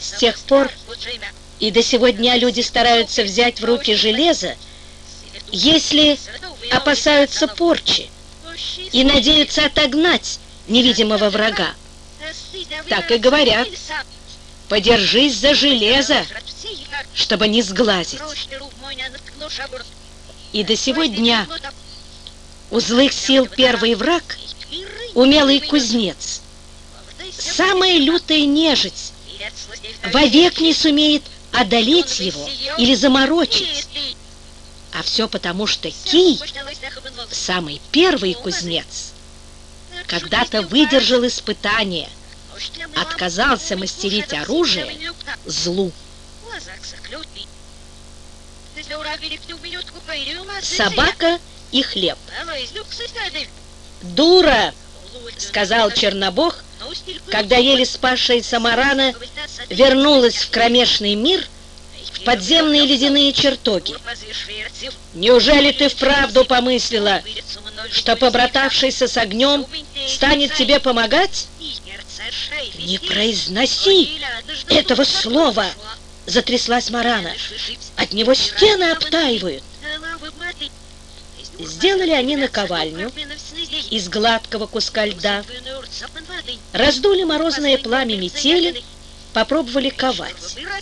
С тех пор и до сего дня люди стараются взять в руки железо, если опасаются порчи и надеются отогнать невидимого врага. Так и говорят: подержись за железо, чтобы не сглазить. И до сего дня у злых сил первый враг — умелый кузнец. Самая лютая нежить вовек не сумеет одолеть его или заморочить. А все потому, что Кий, самый первый кузнец, когда-то выдержал испытание, отказался мастерить оружие злу. Собака и хлеб. «Дура!» — сказал Чернобог, когда еле спасшаяся Марана вернулась в кромешный мир, в подземные ледяные чертоги. «Неужели ты вправду помыслила, что побратавшийся с огнем станет тебе помогать?» «Не произноси этого слова!» — затряслась Марана. «От него стены обтаивают». Сделали они наковальню из гладкого куска льда, раздули морозное пламя метели, попробовали ковать.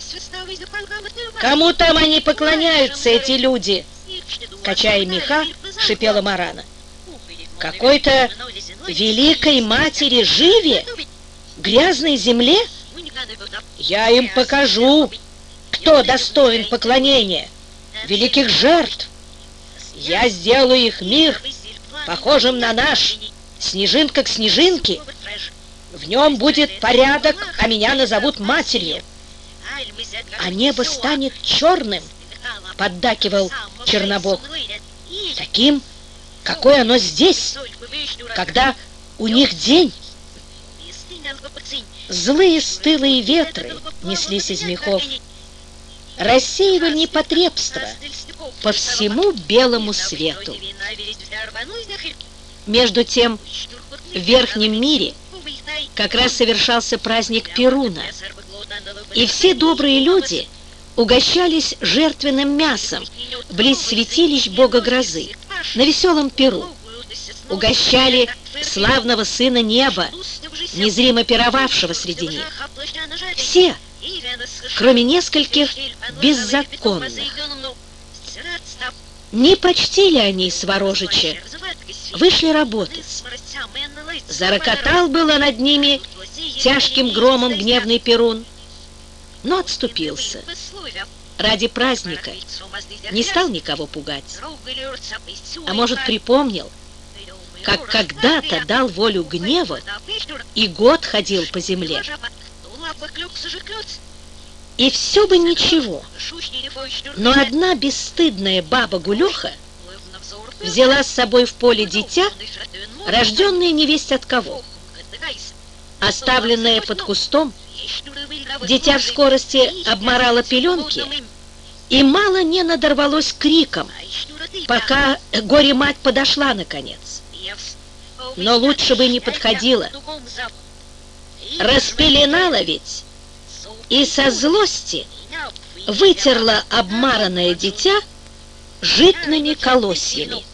«Кому там они поклоняются, эти люди?» — качая меха, шипела Марана. «Какой-то великой матери Живе? Грязной земле? Я им покажу, кто достоин поклонения, великих жертв. Я сделаю их мир похожим на наш, снежинка к снежинке. В нем будет порядок, а меня назовут матерью. А небо станет черным», — поддакивал Чернобог, — «таким, какое оно здесь, когда у них день». Злые стылые ветры неслись из мехов, рассеивали непотребство по всему белому свету. Между тем, в верхнем мире как раз совершался праздник Перуна, и все добрые люди угощались жертвенным мясом близ святилищ бога грозы, на веселом Перу. Угощали славного сына неба, незримо пировавшего среди них. Все, кроме нескольких беззаконных. Не почтили они Сворожича, вышли работать. Зарокотал было над ними тяжким громом гневный Перун, но отступился. Ради праздника не стал никого пугать. А может, припомнил, как когда-то дал волю гневу и год ходил по земле. И все бы ничего, но одна бесстыдная баба Гулеха взяла с собой в поле дитя, рожденное невесть от кого. Оставленное под кустом, дитя в скорости обморало пеленки и мало не надорвалось криком, пока горе-мать подошла наконец. Но лучше бы не подходила. Распеленала ведь и со злости вытерла обмаранное дитя житными колосьями.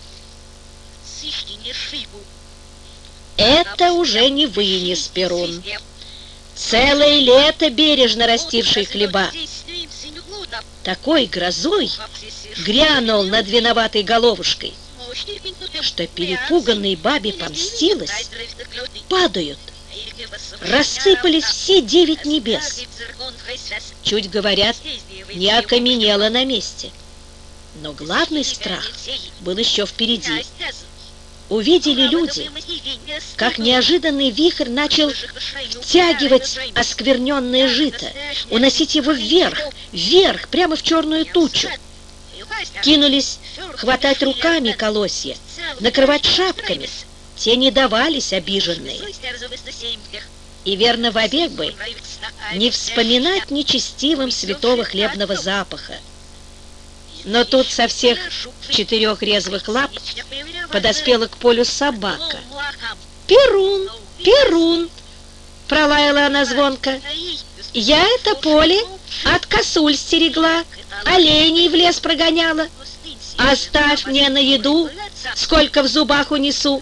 Это уже не вынес Перун. Целое лето бережно растивший хлеба такой грозой грянул над виноватой головушкой, что перепуганной бабе помстилась. Падают, рассыпались все 9 небес. Чуть, говорят, не окаменела на месте. Но главный страх был еще впереди. Увидели люди, как неожиданный вихрь начал втягивать оскверненное жито, уносить его вверх, вверх, прямо в черную тучу. Кинулись хватать руками колосья, накрывать шапками. Те не давались, обиженные. И верно вовек бы не вспоминать нечестивым святого хлебного запаха. Но тут со всех 4 резвых лап подоспела к полю собака. «Перун! Перун!» — пролаяла она звонко. Я это поле от косуль стерегла, оленей в лес прогоняла. Оставь мне на еду, сколько в зубах унесу.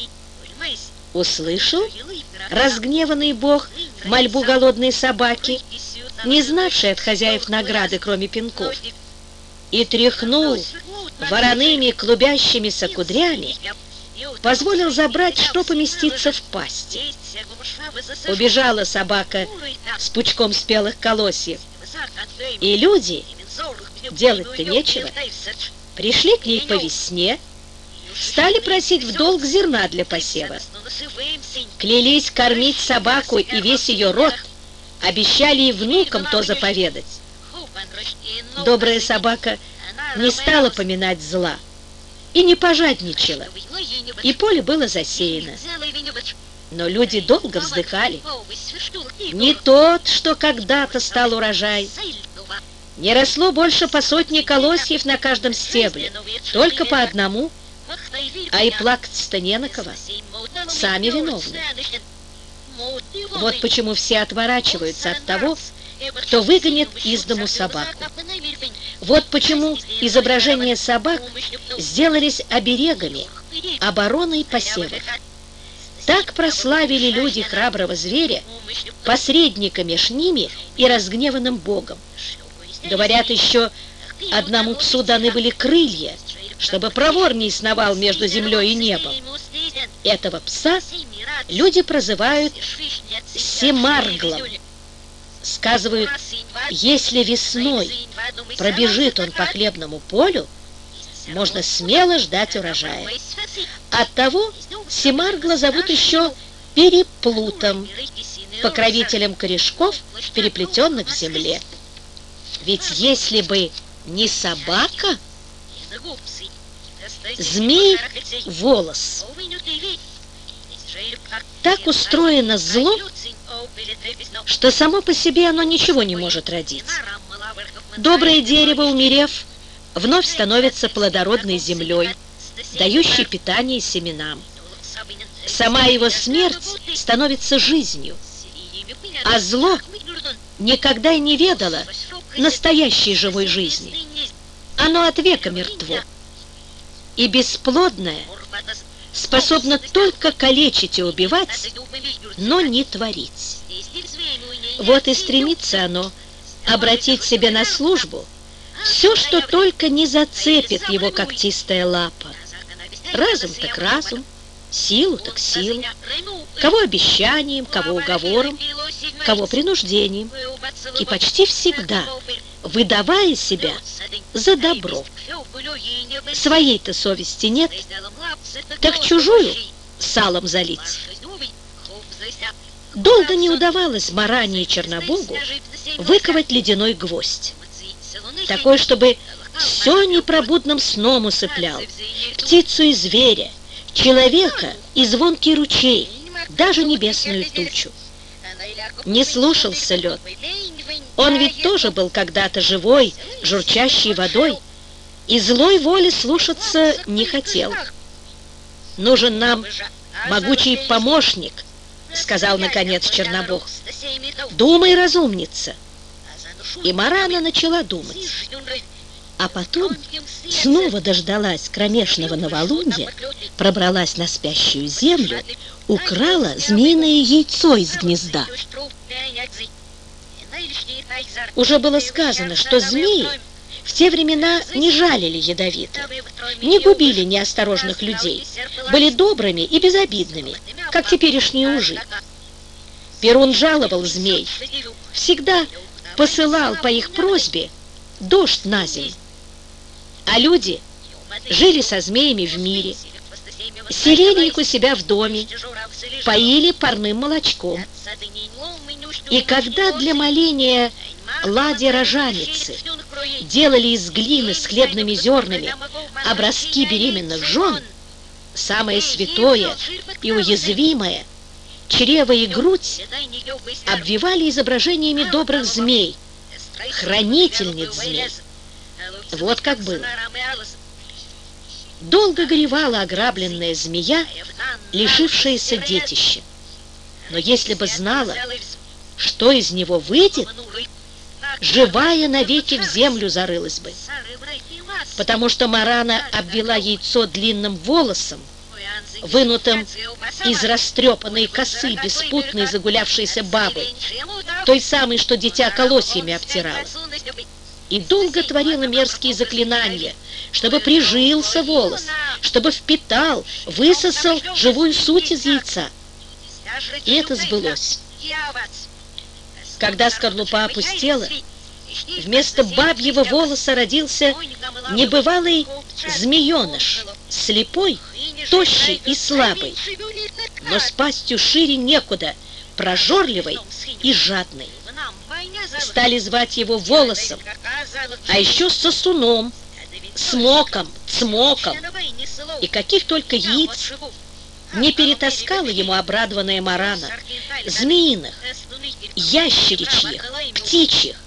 Услышал разгневанный бог мольбу голодной собаки, не знавшей от хозяев награды, кроме пинков, и тряхнул вороными клубящимися кудрями, позволил забрать, что поместится в пасти. Убежала собака с пучком спелых колосьев, и люди, делать-то нечего, пришли к ней по весне, стали просить в долг зерна для посева. Клялись кормить собаку и весь ее род, обещали и внукам то заповедать. Добрая собака не стала поминать зла и не пожадничала, и поле было засеяно. Но люди долго вздыхали. Не тот, что когда-то стал урожай. Не росло больше по сотне колосьев на каждом стебле, только по одному, а и плакаться-то не на кого. Сами виновны. Вот почему все отворачиваются от того, кто выгонит из дому собаку. Вот почему изображения собак сделались оберегами, обороной посевов. Так прославили люди храброго зверя, посредника меж ними и разгневанным Богом. Говорят, еще одному псу даны были крылья, чтобы проворней сновал между землей и небом. Этого пса люди прозывают Семарглом. Сказывают, если весной пробежит он по хлебному полю, можно смело ждать урожая. Оттого Семаргла зовут еще Переплутом, покровителем корешков, переплетенных в земле. Ведь если бы не собака, змей — волос. Так устроено зло, что само по себе оно ничего не может родить. Доброе дерево, умерев, вновь становится плодородной землей, дающей питание семенам. Сама его смерть становится жизнью, а зло никогда и не ведало настоящей живой жизни. Оно от века мертво, и бесплодное способно только калечить и убивать, но не творить. Вот и стремится оно обратить себе на службу все, что только не зацепит его когтистая лапа. Разум так разум, силу так силу, кого обещанием, кого уговором, кого принуждением, и почти всегда выдавая себя за добро. Своей-то совести нет, так чужую салом залить. Долго не удавалось Маране и Чернобогу выковать ледяной гвоздь, такой, чтобы все непробудным сном усыплял, птицу и зверя, человека и звонкий ручей, даже небесную тучу. Не слушался лед. Он ведь тоже был когда-то живой, журчащей водой, и злой воли слушаться не хотел. «Нужен нам могучий помощник», — сказал наконец Чернобог. «Думай, разумница». И Марана начала думать. А потом снова дождалась кромешного новолуния, пробралась на спящую землю, украла змеиное яйцо из гнезда. Уже было сказано, что змеи в те времена не жалили ядовито, не губили неосторожных людей, были добрыми и безобидными, как теперешние ужи. Перун жаловал змей, всегда посылал по их просьбе дождь на землю. А люди жили со змеями в мире, селили их у себя в доме, поили парным молочком. И когда для моления ладьи рожаницы делали из глины с хлебными зернами образки беременных жен, самое святое и уязвимое, чрево и грудь, обвивали изображениями добрых змей, хранительниц змей. Вот как было. Долго горевала ограбленная змея, лишившаяся детища. Но если бы знала, что из него выйдет, живая навеки в землю зарылась бы, потому что Марана обвела яйцо длинным волосом, вынутым из растрепанной косы беспутной загулявшейся бабы, той самой, что дитя колосьями обтирала. И долго творила мерзкие заклинания, чтобы прижился волос, чтобы впитал, высосал живую суть из яйца. И это сбылось. Когда скорлупа опустела, вместо бабьего волоса родился небывалый змееныш, слепой, тощий и слабый, но с пастью шире некуда, прожорливой и жадной. Стали звать его Волосом, а еще Сосуном, Смоком, Цмоком, и каких только яиц не перетаскала ему обрадованная Марана, змеиных, ящеричьих, птичьих,